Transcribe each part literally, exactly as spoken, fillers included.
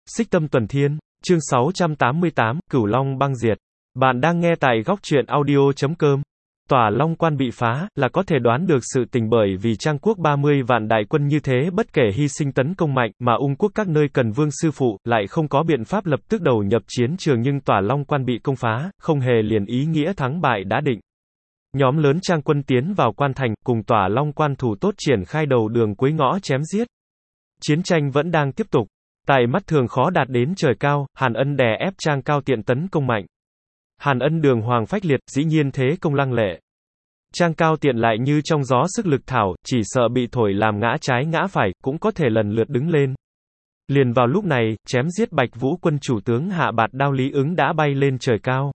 Xích Tâm Tuần Thiên, chương sáu trăm tám mươi tám, Cửu Long băng diệt. Bạn đang nghe tại góc truyện audio chấm com. Tỏa Long Quan bị phá, là có thể đoán được sự tình, bởi vì Trang quốc ba mươi vạn đại quân như thế bất kể hy sinh tấn công mạnh, mà Ung quốc các nơi cần vương sư phụ, lại không có biện pháp lập tức đầu nhập chiến trường, nhưng Tỏa Long Quan bị công phá, không hề liền ý nghĩa thắng bại đã định. Nhóm lớn Trang quân tiến vào quan thành, cùng Tỏa Long Quan thủ tốt triển khai đầu đường cuối ngõ chém giết. Chiến tranh vẫn đang tiếp tục. Tại mắt thường khó đạt đến trời cao, Hàn Ân đè ép Trang Cao Tiện tấn công mạnh. Hàn Ân đường hoàng phách liệt, dĩ nhiên thế công lăng lệ. Trang Cao Tiện lại như trong gió sức lực thảo, chỉ sợ bị thổi làm ngã trái ngã phải, cũng có thể lần lượt đứng lên. Liền vào lúc này, chém giết Bạch Vũ quân chủ tướng hạ bạt đao Lý Ứng đã bay lên trời cao.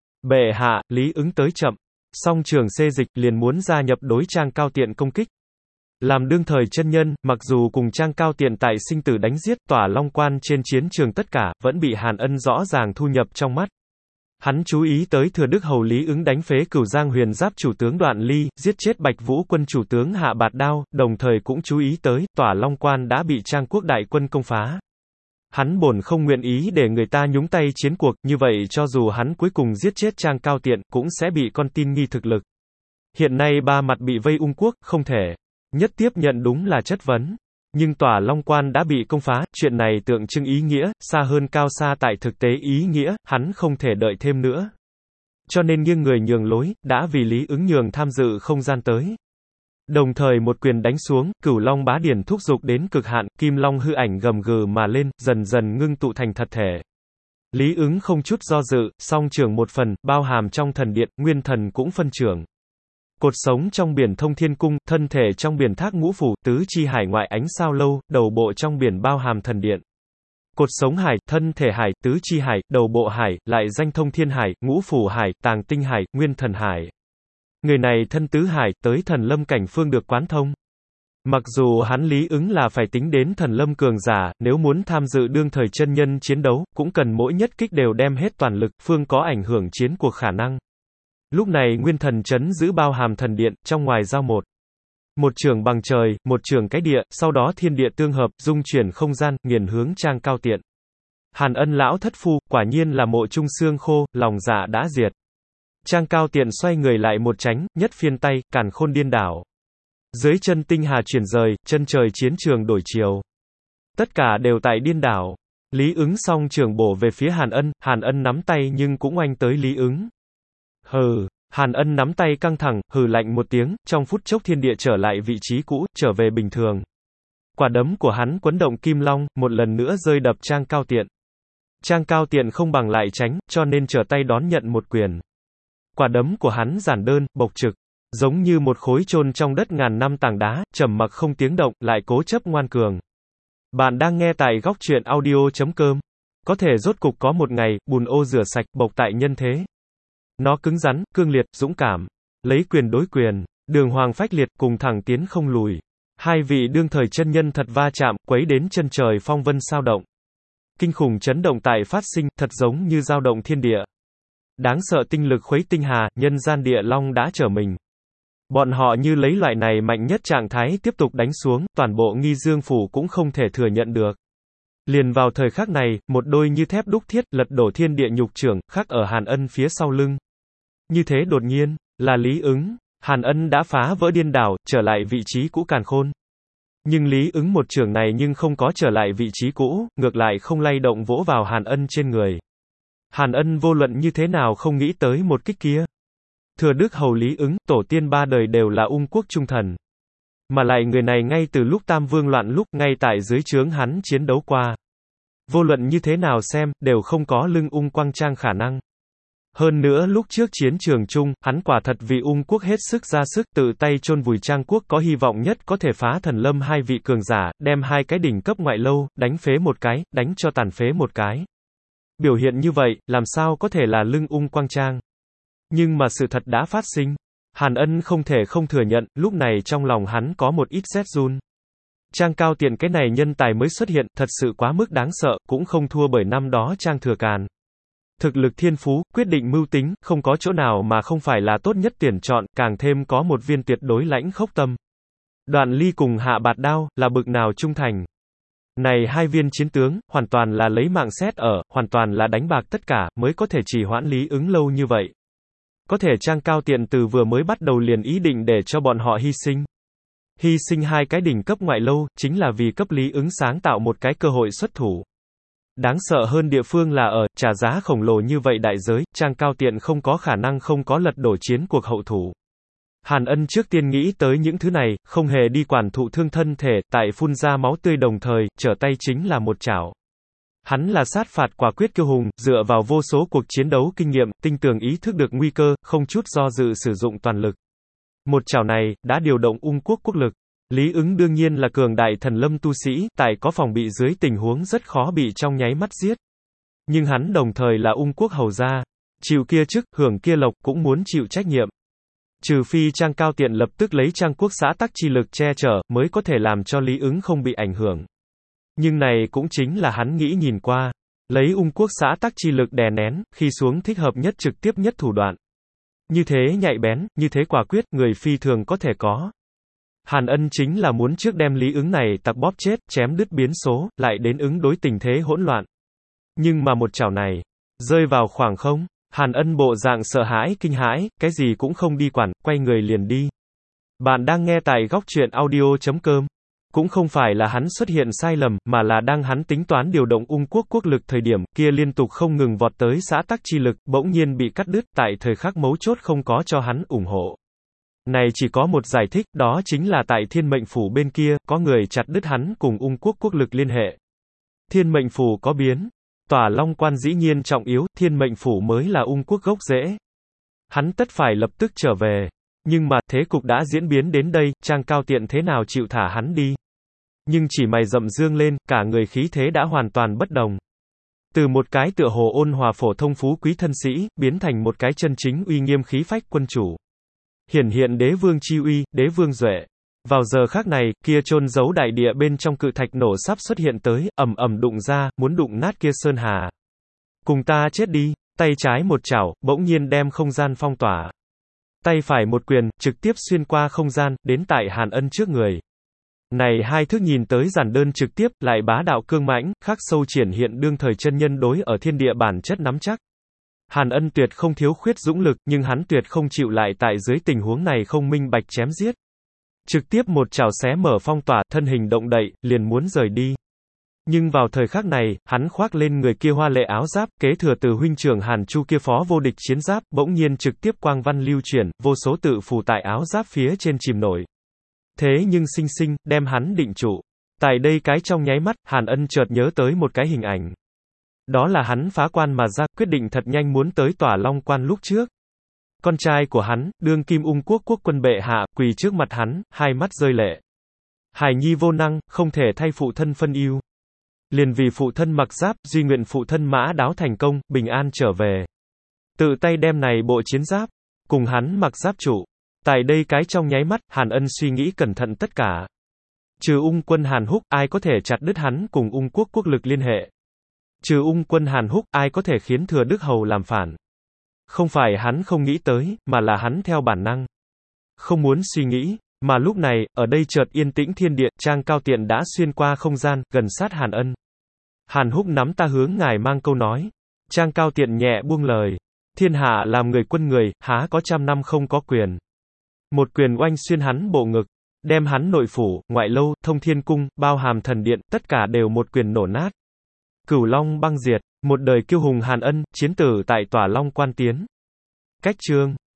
Bệ hạ, Lý Ứng tới chậm. Song trường xê dịch liền muốn gia nhập đối Trang Cao Tiện công kích. Làm đương thời chân nhân, mặc dù cùng Trang Cao Tiện tại sinh tử đánh giết Tỏa Long Quan trên chiến trường tất cả, vẫn bị Hàn Ân rõ ràng thu nhập trong mắt. Hắn chú ý tới thừa đức hầu Lý Ứng đánh phế Cửu Giang Huyền Giáp chủ tướng Đoạn Ly, giết chết Bạch Vũ quân chủ tướng Hạ Bạt Đao, đồng thời cũng chú ý tới, Tỏa Long Quan đã bị Trang quốc đại quân công phá. Hắn bổn không nguyện ý để người ta nhúng tay chiến cuộc, như vậy cho dù hắn cuối cùng giết chết Trang Cao Tiện, cũng sẽ bị con tin nghi thực lực. Hiện nay ba mặt bị vây Ung quốc, không thể nhất tiếp nhận đúng là chất vấn. Nhưng Tỏa Long Quan đã bị công phá, chuyện này tượng trưng ý nghĩa, xa hơn cao xa tại thực tế ý nghĩa, hắn không thể đợi thêm nữa. Cho nên nghiêng người nhường lối, đã vì Lý Ứng nhường tham dự không gian tới. Đồng thời một quyền đánh xuống, Cửu Long bá điển thúc dục đến cực hạn, Kim Long hư ảnh gầm gừ mà lên, dần dần ngưng tụ thành thật thể. Lý Ứng không chút do dự, song trưởng một phần, bao hàm trong thần điện, nguyên thần cũng phân trưởng. Cột sống trong biển thông thiên cung, thân thể trong biển thác ngũ phủ, tứ chi hải ngoại ánh sao lâu, đầu bộ trong biển bao hàm thần điện. Cột sống hải, thân thể hải, tứ chi hải, đầu bộ hải, lại danh thông thiên hải, ngũ phủ hải, tàng tinh hải, nguyên thần hải. Người này thân tứ hải, tới thần lâm cảnh phương được quán thông. Mặc dù hắn Lý Ứng là phải tính đến thần lâm cường giả, nếu muốn tham dự đương thời chân nhân chiến đấu, cũng cần mỗi nhất kích đều đem hết toàn lực, phương có ảnh hưởng chiến cuộc khả năng. Lúc này nguyên thần chấn giữ bao hàm thần điện, trong ngoài giao một. Một trường bằng trời, một trường cái địa, sau đó thiên địa tương hợp, dung chuyển không gian, nghiền hướng Trang Cao Tiện. Hàn Ân lão thất phu, quả nhiên là mộ trung xương khô, lòng dạ đã diệt. Trang Cao Tiện xoay người lại một tránh, nhất phiên tay, càn khôn điên đảo. Dưới chân tinh hà chuyển rời, chân trời chiến trường đổi chiều. Tất cả đều tại điên đảo. Lý Ứng song trường bổ về phía Hàn Ân, Hàn Ân nắm tay nhưng cũng oanh tới Lý Ứng. Hừ, Hàn Ân nắm tay căng thẳng, hừ lạnh một tiếng, trong phút chốc thiên địa trở lại vị trí cũ, trở về bình thường. Quả đấm của hắn quấn động kim long, một lần nữa rơi đập Trang Cao Tiện. Trang Cao Tiện không bằng lại tránh, cho nên trở tay đón nhận một quyền. Quả đấm của hắn giản đơn, bộc trực, giống như một khối chôn trong đất ngàn năm tảng đá, trầm mặc không tiếng động, lại cố chấp ngoan cường. Bạn đang nghe tại góc truyện audio chấm com. Có thể rốt cục có một ngày, bùn ô rửa sạch, bộc tại nhân thế. Nó cứng rắn, cương liệt, dũng cảm. Lấy quyền đối quyền. Đường hoàng phách liệt, cùng thẳng tiến không lùi. Hai vị đương thời chân nhân thật va chạm, quấy đến chân trời phong vân sao động. Kinh khủng chấn động tại phát sinh, thật giống như dao động thiên địa. Đáng sợ tinh lực khuấy tinh hà, nhân gian địa long đã trở mình. Bọn họ như lấy loại này mạnh nhất trạng thái tiếp tục đánh xuống, toàn bộ Nghi Dương phủ cũng không thể thừa nhận được. Liền vào thời khắc này, một đôi như thép đúc thiết, lật đổ thiên địa nhục trưởng, khắc ở Hàn Ân phía sau lưng. Như thế đột nhiên, là Lý Ứng. Hàn Ân đã phá vỡ điên đảo, trở lại vị trí cũ càn khôn. Nhưng Lý Ứng một trường này nhưng không có trở lại vị trí cũ, ngược lại không lay động vỗ vào Hàn Ân trên người. Hàn Ân vô luận như thế nào không nghĩ tới một kích kia. Thừa đức hầu Lý Ứng, tổ tiên ba đời đều là Ung quốc trung thần. Mà lại người này ngay từ lúc Tam Vương loạn lúc, ngay tại dưới trướng hắn chiến đấu qua. Vô luận như thế nào xem, đều không có lưng Ung Quang Trang khả năng. Hơn nữa lúc trước chiến trường chung, hắn quả thật vì Ung quốc hết sức ra sức, tự tay chôn vùi Trang quốc có hy vọng nhất có thể phá thần lâm hai vị cường giả, đem hai cái đỉnh cấp ngoại lâu, đánh phế một cái, đánh cho tàn phế một cái. Biểu hiện như vậy, làm sao có thể là lưng Ung Quang Trang? Nhưng mà sự thật đã phát sinh. Hàn Ân không thể không thừa nhận, lúc này trong lòng hắn có một ít rét run. Trang Cao Tiện cái này nhân tài mới xuất hiện, thật sự quá mức đáng sợ, cũng không thua bởi năm đó Trang Thừa Càn. Thực lực thiên phú, quyết định mưu tính, không có chỗ nào mà không phải là tốt nhất tuyển chọn, càng thêm có một viên tuyệt đối lãnh khốc tâm. Đoạn Ly cùng Hạ Bạt Đao, là bực nào trung thành. Này hai viên chiến tướng, hoàn toàn là lấy mạng xét ở, hoàn toàn là đánh bạc tất cả, mới có thể trì hoãn Lý Ứng lâu như vậy. Có thể Trang Cao Tiện từ vừa mới bắt đầu liền ý định để cho bọn họ hy sinh. Hy sinh hai cái đỉnh cấp ngoại lâu, chính là vì cấp Lý Ứng sáng tạo một cái cơ hội xuất thủ. Đáng sợ hơn địa phương là ở, trả giá khổng lồ như vậy đại giới, Trang Cao Tiện không có khả năng không có lật đổ chiến cuộc hậu thủ. Hàn Ân trước tiên nghĩ tới những thứ này, không hề đi quản thụ thương thân thể, tại phun ra máu tươi đồng thời, trở tay chính là một chảo. Hắn là sát phạt quả quyết kiêu hùng, dựa vào vô số cuộc chiến đấu kinh nghiệm, tinh tường ý thức được nguy cơ, không chút do dự sử dụng toàn lực. Một chảo này, đã điều động ung quốc quốc lực. Lý Ứng đương nhiên là cường đại thần lâm tu sĩ, tại có phòng bị dưới tình huống rất khó bị trong nháy mắt giết. Nhưng hắn đồng thời là ung quốc hầu gia. Chịu kia chức, hưởng kia lộc, cũng muốn chịu trách nhiệm. Trừ phi Trang Cao Tiện lập tức lấy Trang quốc xã tắc chi lực che chở, mới có thể làm cho Lý Ứng không bị ảnh hưởng. Nhưng này cũng chính là hắn nghĩ nhìn qua. Lấy ung quốc xã tắc chi lực đè nén, khi xuống thích hợp nhất trực tiếp nhất thủ đoạn. Như thế nhạy bén, như thế quả quyết, người phi thường có thể có. Hàn Ân chính là muốn trước đem Lý Ứng này tặc bóp chết, chém đứt biến số, lại đến ứng đối tình thế hỗn loạn. Nhưng mà một chảo này, rơi vào khoảng không, Hàn Ân bộ dạng sợ hãi, kinh hãi, cái gì cũng không đi quản, quay người liền đi. Bạn đang nghe tại góc truyện audio chấm com. Cũng không phải là hắn xuất hiện sai lầm, mà là đang hắn tính toán điều động ung quốc quốc lực thời điểm, kia liên tục không ngừng vọt tới xã tắc chi lực, bỗng nhiên bị cắt đứt, tại thời khắc mấu chốt không có cho hắn ủng hộ. Này chỉ có một giải thích, đó chính là tại thiên mệnh phủ bên kia, có người chặt đứt hắn cùng ung quốc quốc lực liên hệ. Thiên mệnh phủ có biến. Tỏa Long quan dĩ nhiên trọng yếu, thiên mệnh phủ mới là ung quốc gốc rễ. Hắn tất phải lập tức trở về. Nhưng mà, thế cục đã diễn biến đến đây, Trang Cao Tiện thế nào chịu thả hắn đi. Nhưng chỉ mày rậm dương lên, cả người khí thế đã hoàn toàn bất đồng. Từ một cái tựa hồ ôn hòa phổ thông phú quý thân sĩ, biến thành một cái chân chính uy nghiêm khí phách quân chủ. Hiển hiện đế vương chi uy, đế vương duệ. Vào giờ khắc này, kia chôn giấu đại địa bên trong cự thạch nổ sắp xuất hiện tới, ầm ầm đụng ra, muốn đụng nát kia sơn hà. Cùng ta chết đi, tay trái một chảo, bỗng nhiên đem không gian phong tỏa. Tay phải một quyền, trực tiếp xuyên qua không gian, đến tại Hàn Ân trước người. Này hai thức nhìn tới giản đơn trực tiếp, lại bá đạo cương mãnh, khắc sâu triển hiện đương thời chân nhân đối ở thiên địa bản chất nắm chắc. Hàn Ân tuyệt không thiếu khuyết dũng lực, nhưng hắn tuyệt không chịu lại tại dưới tình huống này không minh bạch chém giết. Trực tiếp một chảo xé mở phong tỏa, thân hình động đậy, liền muốn rời đi. Nhưng vào thời khắc này, hắn khoác lên người kia hoa lệ áo giáp, kế thừa từ huynh trưởng Hàn Chu kia phó vô địch chiến giáp, bỗng nhiên trực tiếp quang văn lưu chuyển, vô số tự phù tại áo giáp phía trên chìm nổi. Thế nhưng sinh sinh, đem hắn định trụ. Tại đây cái trong nháy mắt, Hàn Ân chợt nhớ tới một cái hình ảnh. Đó là hắn phá quan mà ra, quyết định thật nhanh muốn tới Tỏa Long quan lúc trước. Con trai của hắn, đương kim ung quốc quốc quân bệ hạ, quỳ trước mặt hắn, hai mắt rơi lệ. Hài nhi vô năng, không thể thay phụ thân phân ưu. Liền vì phụ thân mặc giáp, duy nguyện phụ thân mã đáo thành công, bình an trở về. Tự tay đem này bộ chiến giáp, cùng hắn mặc giáp trụ. Tại đây cái trong nháy mắt, Hàn Ân suy nghĩ cẩn thận tất cả. Trừ ung quân Hàn Húc, ai có thể chặt đứt hắn cùng ung quốc quốc lực liên hệ. Trừ ung quân Hàn Húc, ai có thể khiến thừa Đức Hầu làm phản. Không phải hắn không nghĩ tới, mà là hắn theo bản năng. Không muốn suy nghĩ, mà lúc này, ở đây chợt yên tĩnh thiên địa, Trang Cao Tiện đã xuyên qua không gian, gần sát Hàn Ân. Hàn Húc nắm ta hướng ngài mang câu nói. Trang Cao Tiện nhẹ buông lời. Thiên hạ làm người quân người, há có trăm năm không có quyền. Một quyền oanh xuyên hắn bộ ngực, đem hắn nội phủ, ngoại lâu, thông thiên cung, bao hàm thần điện, tất cả đều một quyền nổ nát. Cửu Long băng diệt, một đời kiêu hùng Hàn Ân, chiến tử tại Tỏa Long quan tiến. Cách chương